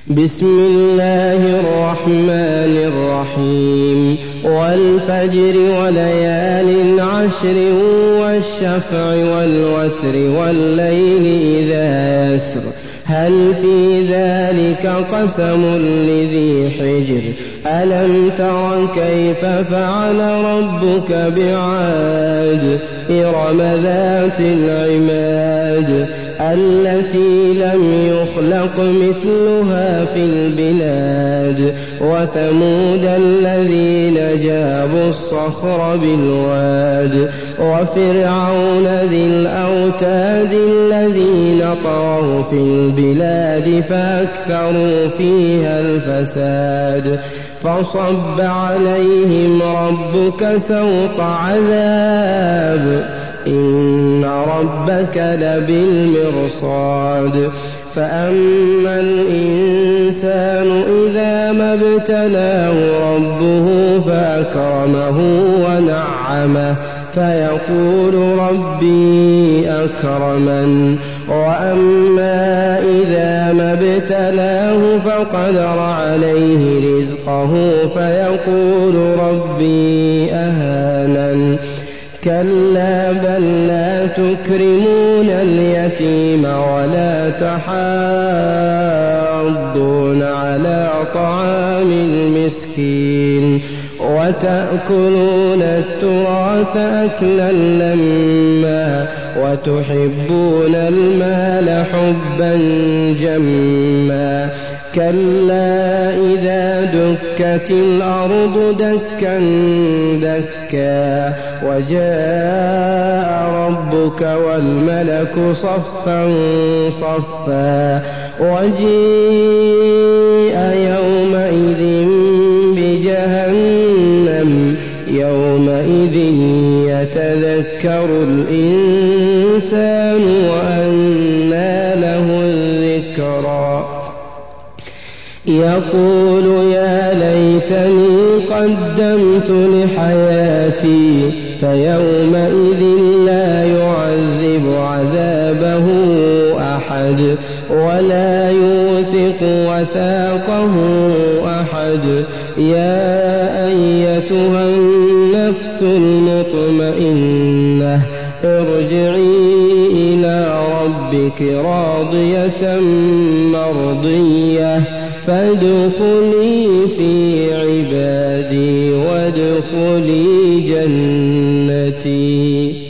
بسم الله الرحمن الرحيم والفجر وليال عشر والشفع والوتر والليل إذا يسر هل في ذلك قسم لذي حجر ألم تر كيف فعل ربك بعاد إرم ذات العماد التي لم يخلق مثلها في البلاد وثمود الذين جابوا الصخر بالواد وفرعون ذي الأوتاد الذين طغوا في البلاد فأكثروا فيها الفساد فصب عليهم ربك سوط عذاب إن ربك لبالمرصاد فأما الإنسان إذا ما ابتلاه ربه فأكرمه ونعمه فيقول ربي أكرمن وأما إذا ما ابتلاه فقدر عليه رزقه فيقول ربي أهانن كلا بل لا تكرمون اليتيم ولا تحاضون على طعام المسكين وتأكلون التراث أكلا لما وتحبون المال حبا جما كلا إذا دكت الأرض دكا دكا وجاء ربك والملك صفا صفا وجيء يومئذ بجهنم يومئذ يتذكر الإنسان وأنى له الذكرى يقول يا ليتني قدمت لحياتي فيومئذ لا يعذب عذابه أحد ولا يوثق وثاقه أحد يا أيتها النفس المطمئنة ارجعي إلى ربك راضية مرضية فادخلي في عبادي وادخلي جنتي.